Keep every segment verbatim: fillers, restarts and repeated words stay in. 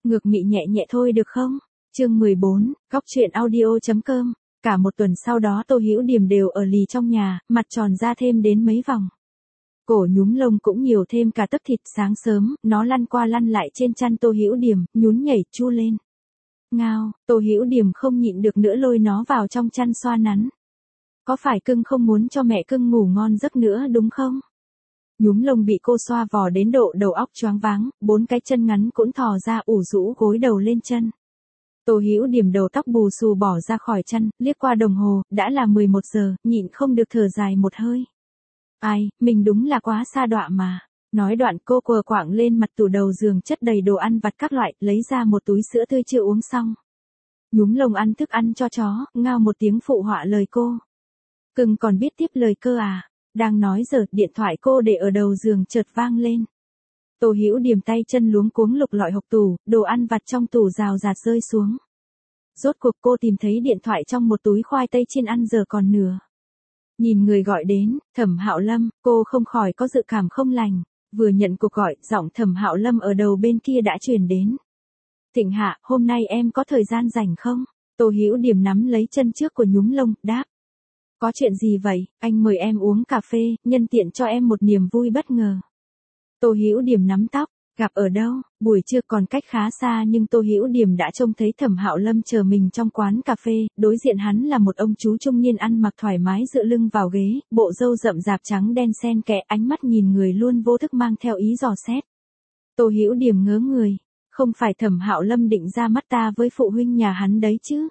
Ngược mị nhẹ nhẹ thôi được không? Chương mười bốn, góc truyện audio.com. Cả một tuần sau đó Tô Hữu Điềm đều ở lì trong nhà, mặt tròn ra thêm đến mấy vòng. Cổ nhúm lông cũng nhiều thêm cả tấc thịt. Sáng sớm, nó lăn qua lăn lại trên chăn Tô Hữu Điềm, nhún nhảy chu lên. Ngao, Tô Hữu Điềm không nhịn được nữa lôi nó vào trong chăn xoa nắn. Có phải cưng không muốn cho mẹ cưng ngủ ngon giấc nữa đúng không? Nhúm lông bị cô xoa vò đến độ đầu óc choáng váng, bốn cái chân ngắn cũng thò ra ủ rũ gối đầu lên chân. Tô Hữu Điềm đầu tóc bù xù bỏ ra khỏi chăn, liếc qua đồng hồ, đã là mười một giờ, nhịn không được thở dài một hơi. Ai, mình đúng là quá sa đọa mà. Nói đoạn cô quờ quạng lên mặt tủ đầu giường chất đầy đồ ăn vặt các loại, lấy ra một túi sữa tươi chưa uống xong. Nhúm lông ăn thức ăn cho chó, ngao một tiếng phụ họa lời cô. Cưng còn biết tiếp lời cơ à? Đang nói giờ, điện thoại cô để ở đầu giường chợt vang lên. Tô Hữu Điềm tay chân luống cuống lục lọi hộc tủ, đồ ăn vặt trong tủ rào rạt rơi xuống. Rốt cuộc cô tìm thấy điện thoại trong một túi khoai tây chiên ăn giờ còn nửa. Nhìn người gọi đến, Thẩm Hạo Lâm, cô không khỏi có dự cảm không lành. Vừa nhận cuộc gọi, giọng Thẩm Hạo Lâm ở đầu bên kia đã truyền đến. Thịnh Hạ, hôm nay em có thời gian rảnh không? Tô Hữu Điềm nắm lấy chân trước của nhúm lông, đáp. Có chuyện gì vậy? Anh mời em uống cà phê, nhân tiện cho em một niềm vui bất ngờ. Tô Hữu Điềm nắm tóc, gặp ở đâu? Buổi trưa còn cách khá xa nhưng Tô Hữu Điềm đã trông thấy Thẩm Hạo Lâm chờ mình trong quán cà phê, đối diện hắn là một ông chú trung niên ăn mặc thoải mái dựa lưng vào ghế, bộ râu rậm rạp trắng đen xen kẽ, ánh mắt nhìn người luôn vô thức mang theo ý dò xét. Tô Hữu Điềm ngớ người, không phải Thẩm Hạo Lâm định ra mắt ta với phụ huynh nhà hắn đấy chứ?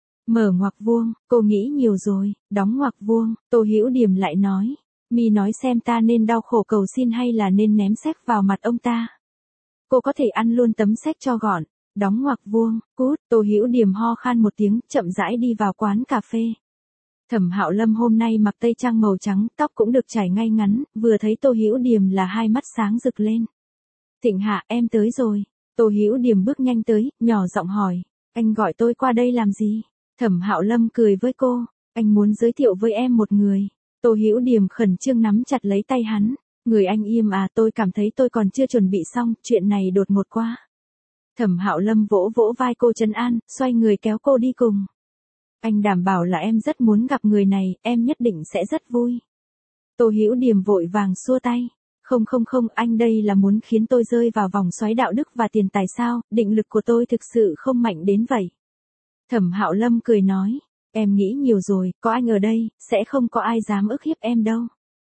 Mở ngoặc vuông, cô nghĩ nhiều rồi, đóng ngoặc vuông, Tô Hữu Điềm lại nói. Mi nói xem ta nên đau khổ cầu xin hay là nên ném séc vào mặt ông ta. Cô có thể ăn luôn tấm séc cho gọn, đóng ngoặc vuông, cút. Tô Hữu Điềm ho khan một tiếng, chậm rãi đi vào quán cà phê. Thẩm Hạo Lâm hôm nay mặc tây trang màu trắng, tóc cũng được chải ngay ngắn, vừa thấy Tô Hữu Điềm là hai mắt sáng rực lên. Thịnh Hạ, em tới rồi. Tô Hữu Điềm bước nhanh tới, nhỏ giọng hỏi, anh gọi tôi qua đây làm gì? Thẩm Hạo Lâm cười với cô, anh muốn giới thiệu với em một người. Tô Hữu Điềm khẩn trương nắm chặt lấy tay hắn, người anh im à, tôi cảm thấy tôi còn chưa chuẩn bị xong, chuyện này đột ngột quá. Thẩm Hạo Lâm vỗ vỗ vai cô trấn an, xoay người kéo cô đi cùng. Anh đảm bảo là em rất muốn gặp người này, em nhất định sẽ rất vui. Tô Hữu Điềm vội vàng xua tay. Không không không, anh đây là muốn khiến tôi rơi vào vòng xoáy đạo đức và tiền tài sao, định lực của tôi thực sự không mạnh đến vậy. Thẩm Hạo Lâm cười nói, em nghĩ nhiều rồi, có anh ở đây, sẽ không có ai dám ức hiếp em đâu.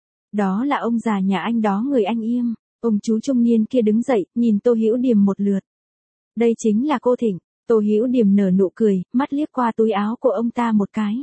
Đó là ông già nhà anh đó, người anh im. Ông chú trung niên kia đứng dậy, nhìn Tô Hữu Điềm một lượt. Đây chính là cô Thịnh. Tô Hữu Điềm nở nụ cười, mắt liếc qua túi áo của ông ta một cái.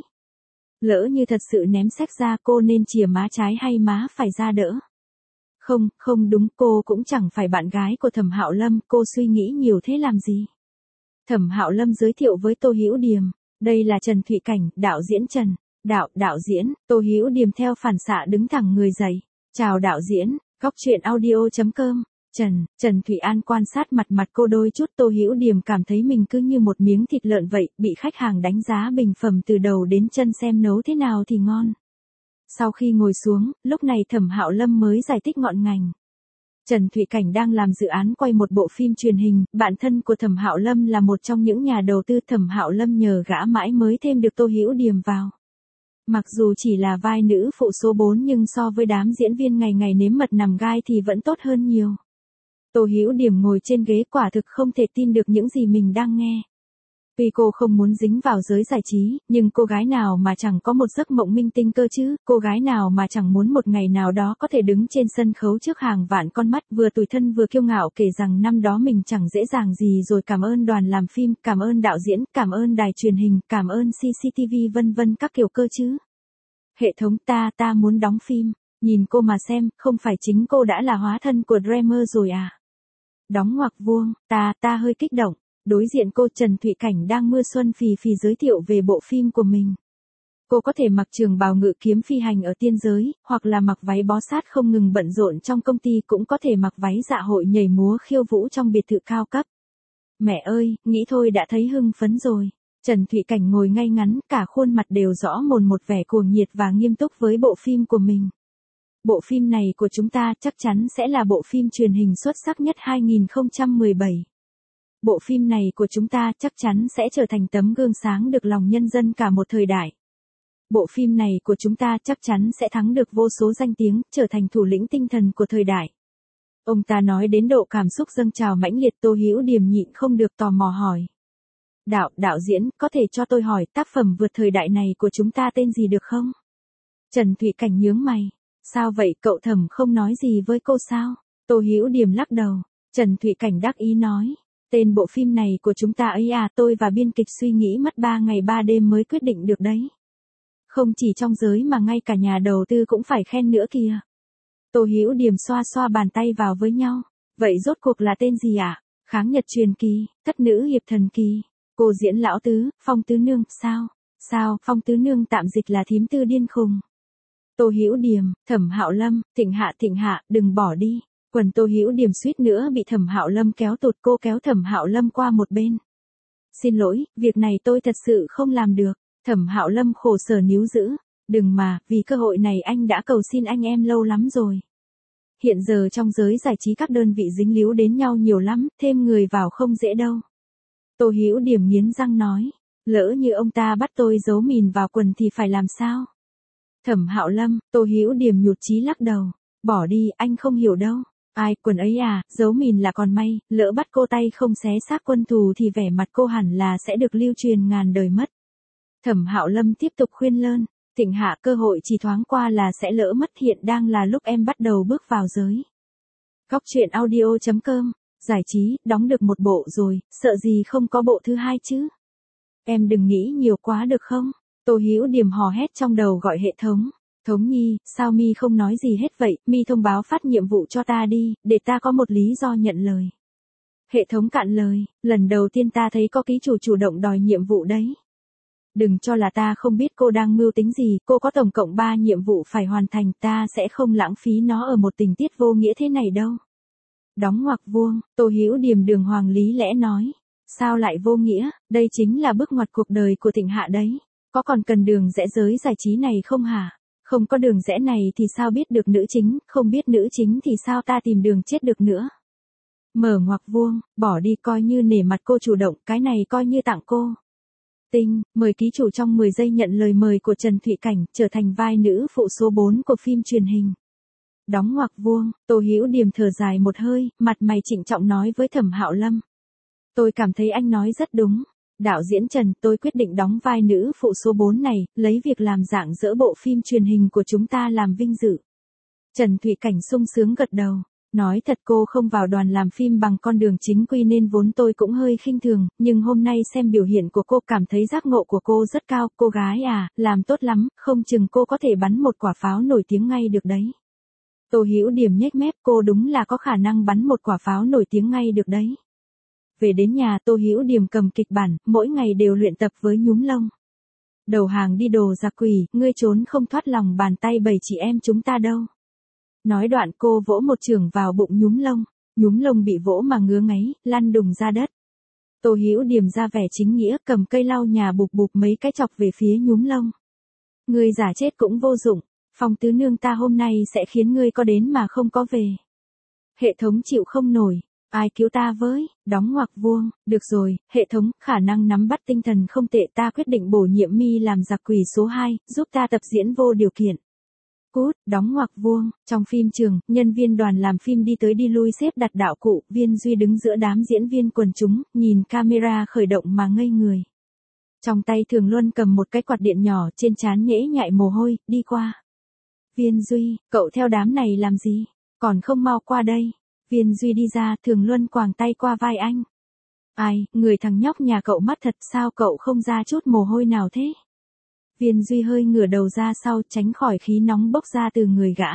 Lỡ như thật sự ném séc ra, cô nên chìa má trái hay má phải ra đỡ? Không, không đúng, cô cũng chẳng phải bạn gái của Thẩm Hạo Lâm, cô suy nghĩ nhiều thế làm gì? Thẩm Hạo Lâm giới thiệu với Tô Hữu Điềm, đây là Trần Thụy Cảnh, đạo diễn Trần. Đạo, đạo diễn, Tô Hữu Điềm theo phản xạ đứng thẳng người dậy. Chào đạo diễn, góc truyện audio.com. Trần, Trần Thụy An quan sát mặt mặt cô đôi chút, Tô Hữu Điềm cảm thấy mình cứ như một miếng thịt lợn vậy, bị khách hàng đánh giá bình phẩm từ đầu đến chân xem nấu thế nào thì ngon. Sau khi ngồi xuống, lúc này Thẩm Hạo Lâm mới giải thích ngọn ngành. Trần Thụy Cảnh đang làm dự án quay một bộ phim truyền hình, bạn thân của Thẩm Hạo Lâm là một trong những nhà đầu tư, Thẩm Hạo Lâm nhờ gã mãi mới thêm được Tô Hữu Điềm vào. Mặc dù chỉ là vai nữ phụ số bốn nhưng so với đám diễn viên ngày ngày nếm mật nằm gai thì vẫn tốt hơn nhiều. Tô Hữu Điềm ngồi trên ghế quả thực không thể tin được những gì mình đang nghe. Tuy cô không muốn dính vào giới giải trí, nhưng cô gái nào mà chẳng có một giấc mộng minh tinh cơ chứ, cô gái nào mà chẳng muốn một ngày nào đó có thể đứng trên sân khấu trước hàng vạn con mắt, vừa tủi thân vừa kiêu ngạo kể rằng năm đó mình chẳng dễ dàng gì rồi, cảm ơn đoàn làm phim, cảm ơn đạo diễn, cảm ơn đài truyền hình, cảm ơn xê xê tê vê vân vân các kiểu cơ chứ. Hệ thống ta, ta muốn đóng phim, nhìn cô mà xem, không phải chính cô đã là hóa thân của Dreamer rồi à? Đóng ngoặc vuông, ta, ta hơi kích động. Đối diện cô, Trần Thụy Cảnh đang mưa xuân phì phì giới thiệu về bộ phim của mình. Cô có thể mặc trường bào ngự kiếm phi hành ở tiên giới, hoặc là mặc váy bó sát không ngừng bận rộn trong công ty, cũng có thể mặc váy dạ hội nhảy múa khiêu vũ trong biệt thự cao cấp. Mẹ ơi, nghĩ thôi đã thấy hưng phấn rồi. Trần Thụy Cảnh ngồi ngay ngắn, cả khuôn mặt đều rõ mồn một vẻ cuồng nhiệt và nghiêm túc với bộ phim của mình. Bộ phim này của chúng ta chắc chắn sẽ là bộ phim truyền hình xuất sắc nhất hai nghìn không trăm mười bảy. Bộ phim này của chúng ta chắc chắn sẽ trở thành tấm gương sáng được lòng nhân dân cả một thời đại. Bộ phim này của chúng ta chắc chắn sẽ thắng được vô số danh tiếng, trở thành thủ lĩnh tinh thần của thời đại. Ông ta nói đến độ cảm xúc dâng trào mãnh liệt. Tô Hữu Điềm nhịn không được tò mò hỏi. Đạo, đạo diễn, có thể cho tôi hỏi tác phẩm vượt thời đại này của chúng ta tên gì được không? Trần Thụy Cảnh nhướng mày. Sao vậy, cậu Thẩm không nói gì với cô sao? Tô Hữu Điềm lắc đầu. Trần Thụy Cảnh đắc ý nói. Tên bộ phim này của chúng ta ấy à, tôi và biên kịch suy nghĩ mất ba ngày ba đêm mới quyết định được đấy. Không chỉ trong giới mà ngay cả nhà đầu tư cũng phải khen nữa kìa. Tô Hữu Điềm xoa xoa bàn tay vào với nhau. Vậy rốt cuộc là tên gì ạ? À? Kháng Nhật truyền kỳ, Thất nữ hiệp thần kỳ. Cô diễn lão tứ, Phong tứ nương, sao? Sao, Phong tứ nương tạm dịch là thím tư điên khùng. Tô Hữu Điềm, Thẩm Hạo Lâm, Thịnh Hạ Thịnh Hạ, đừng bỏ đi. Quần Tô Hữu Điềm suýt nữa bị Thẩm Hạo Lâm kéo tụt, cô kéo Thẩm Hạo Lâm qua một bên. Xin lỗi, việc này tôi thật sự không làm được. Thẩm Hạo Lâm khổ sở níu giữ. Đừng mà, vì cơ hội này anh đã cầu xin anh em lâu lắm rồi. Hiện giờ trong giới giải trí các đơn vị dính líu đến nhau nhiều lắm, thêm người vào không dễ đâu. Tô Hữu Điềm nghiến răng nói. Lỡ như ông ta bắt tôi giấu mìn vào quần thì phải làm sao? Thẩm Hạo Lâm, Tô Hữu Điềm nhụt chí lắc đầu. Bỏ đi, anh không hiểu đâu. Ai, quần ấy à, giấu mìn là còn may, lỡ bắt cô tay không xé xác quân thù thì vẻ mặt cô hẳn là sẽ được lưu truyền ngàn đời mất. Thẩm Hạo Lâm tiếp tục khuyên lơn. Thịnh Hạ, cơ hội chỉ thoáng qua là sẽ lỡ mất, hiện đang là lúc em bắt đầu bước vào giới. Góc truyện audio chấm com, giải trí, đóng được một bộ rồi, sợ gì không có bộ thứ hai chứ. Em đừng nghĩ nhiều quá được không? Tô Hữu Điềm hò hét trong đầu gọi hệ thống. Thống Nhi, sao mi không nói gì hết vậy, mi thông báo phát nhiệm vụ cho ta đi, để ta có một lý do nhận lời. Hệ thống cạn lời, lần đầu tiên ta thấy có ký chủ chủ động đòi nhiệm vụ đấy. Đừng cho là ta không biết cô đang mưu tính gì, cô có tổng cộng ba nhiệm vụ phải hoàn thành, ta sẽ không lãng phí nó ở một tình tiết vô nghĩa thế này đâu. Đóng ngoặc vuông, Tô Hữu Điềm đường hoàng lý lẽ nói. Sao lại vô nghĩa, đây chính là bước ngoặt cuộc đời của Thịnh Hạ đấy. Có còn cần đường rẽ giới giải trí này không hả? Không có đường rẽ này thì sao biết được nữ chính, không biết nữ chính thì sao ta tìm đường chết được nữa. Mở ngoặc vuông, bỏ đi, coi như nể mặt cô chủ động, cái này coi như tặng cô. Tinh, mời ký chủ trong mười giây nhận lời mời của Trần Thụy Cảnh, trở thành vai nữ phụ số bốn của phim truyền hình. Đóng ngoặc vuông, Tô Hữu Điềm thở dài một hơi, mặt mày trịnh trọng nói với Thẩm Hạo Lâm. Tôi cảm thấy anh nói rất đúng. Đạo diễn Trần, tôi quyết định đóng vai nữ phụ số bốn này, lấy việc làm dạng dỡ bộ phim truyền hình của chúng ta làm vinh dự. Trần Thụy Cảnh sung sướng gật đầu. Nói thật, cô không vào đoàn làm phim bằng con đường chính quy nên vốn tôi cũng hơi khinh thường, nhưng hôm nay xem biểu hiện của cô cảm thấy giác ngộ của cô rất cao. Cô gái à, làm tốt lắm, không chừng cô có thể bắn một quả pháo nổi tiếng ngay được đấy. Tô Hữu Điềm nhếch mép, cô đúng là có khả năng bắn một quả pháo nổi tiếng ngay được đấy. Về đến nhà, Tô Hữu Điềm cầm kịch bản, mỗi ngày đều luyện tập với nhúm lông. Đầu hàng đi đồ giặc quỷ, ngươi trốn không thoát lòng bàn tay bảy chị em chúng ta đâu. Nói đoạn cô vỗ một chưởng vào bụng nhúm lông, nhúm lông bị vỗ mà ngứa ngáy, lăn đùng ra đất. Tô Hữu Điềm ra vẻ chính nghĩa, cầm cây lau nhà bụp bụp mấy cái chọc về phía nhúm lông. Ngươi giả chết cũng vô dụng, Phong tứ nương ta hôm nay sẽ khiến ngươi có đến mà không có về. Hệ thống chịu không nổi. Ai cứu ta với, đóng ngoặc vuông, được rồi, hệ thống, khả năng nắm bắt tinh thần không tệ, ta quyết định bổ nhiệm mi làm giặc quỷ số hai, giúp ta tập diễn vô điều kiện. Cút, đóng ngoặc vuông, trong phim trường, nhân viên đoàn làm phim đi tới đi lui xếp đặt đạo cụ, Viên Duy đứng giữa đám diễn viên quần chúng, nhìn camera khởi động mà ngây người. Trong tay Thường Luân cầm một cái quạt điện nhỏ, trên trán nhễ nhại mồ hôi, đi qua. Viên Duy, cậu theo đám này làm gì, còn không mau qua đây. Viên Duy đi ra, Thường Luân quàng tay qua vai anh. Ai, người thằng nhóc nhà cậu mắt thật, sao cậu không ra chút mồ hôi nào thế? Viên Duy hơi ngửa đầu ra sau, tránh khỏi khí nóng bốc ra từ người gã.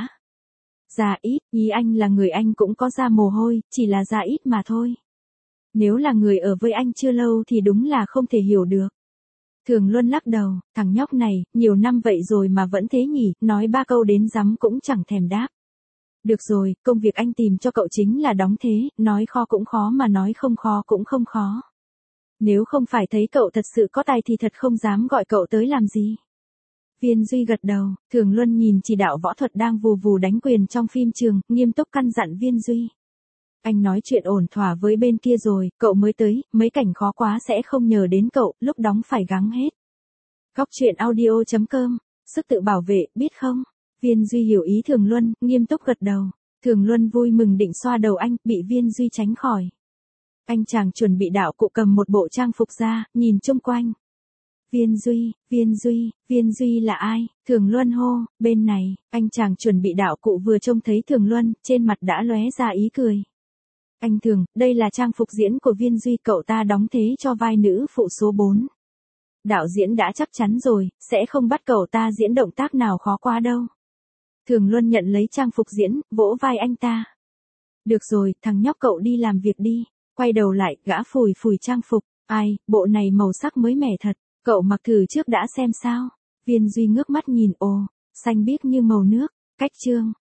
Da ít, ý anh là người anh cũng có ra mồ hôi, chỉ là da ít mà thôi. Nếu là người ở với anh chưa lâu thì đúng là không thể hiểu được. Thường Luân lắc đầu, thằng nhóc này, nhiều năm vậy rồi mà vẫn thế nhỉ, nói ba câu đến dám cũng chẳng thèm đáp. Được rồi, công việc anh tìm cho cậu chính là đóng thế, nói khó cũng khó mà nói không khó cũng không khó. Nếu không phải thấy cậu thật sự có tài thì thật không dám gọi cậu tới làm gì. Viên Duy gật đầu, Thường Luân nhìn chỉ đạo võ thuật đang vù vù đánh quyền trong phim trường, nghiêm túc căn dặn Viên Duy. Anh nói chuyện ổn thỏa với bên kia rồi, cậu mới tới, mấy cảnh khó quá sẽ không nhờ đến cậu, lúc đóng phải gắng hết. Góc truyện audio chấm com, sức tự bảo vệ, biết không? Viên Duy hiểu ý Thường Luân, nghiêm túc gật đầu. Thường Luân vui mừng định xoa đầu anh, bị Viên Duy tránh khỏi. Anh chàng chuẩn bị đạo cụ cầm một bộ trang phục ra, nhìn chung quanh. Viên Duy, Viên Duy, Viên Duy là ai? Thường Luân hô, bên này, anh chàng chuẩn bị đạo cụ vừa trông thấy Thường Luân, trên mặt đã lóe ra ý cười. Anh Thường, đây là trang phục diễn của Viên Duy, cậu ta đóng thế cho vai nữ phụ số bốn. Đạo diễn đã chắc chắn rồi, sẽ không bắt cậu ta diễn động tác nào khó quá đâu. Thường Luân nhận lấy trang phục diễn, vỗ vai anh ta. Được rồi, thằng nhóc cậu đi làm việc đi. Quay đầu lại, gã phủi phủi trang phục. Ai, bộ này màu sắc mới mẻ thật. Cậu mặc thử trước đã xem sao. Viên Duy ngước mắt nhìn, ồ, xanh biếc như màu nước. Cách chương.